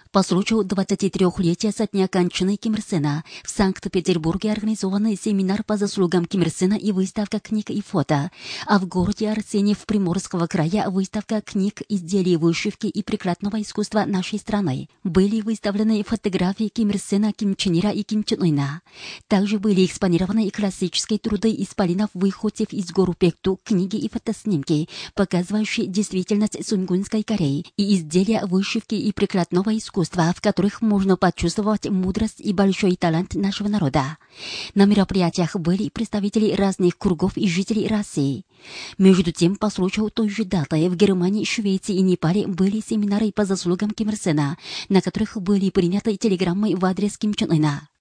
По случаю 23-летия со дня кончины Ким Ир Сена в Санкт-Петербурге организован семинар по заслугам Ким Ир Сена и выставка книг и фото, а в городе Арсеньев Приморского края выставка книг, изделий вышивки и прикладного искусства нашей страны. Были выставлены фотографии Ким Ир Сена, Ким Чен Ира и Ким Чен Ына. Также были экспонированы и классические труды исполинов выходцев из гору Пекту, книги и фотоснимки, показывающие действительность Сунгунской Кореи, и изделия вышивки и прикладного искусства, в которых можно почувствовать мудрость и большой талант нашего народа. На мероприятиях были представители разных кругов и жителей России. Между тем, по случаю той же даты в Германии, Швеции и Непале были семинары по заслугам Ким Ир Сена, на которых были приняты телеграммы в адрес Ким Чен Ына.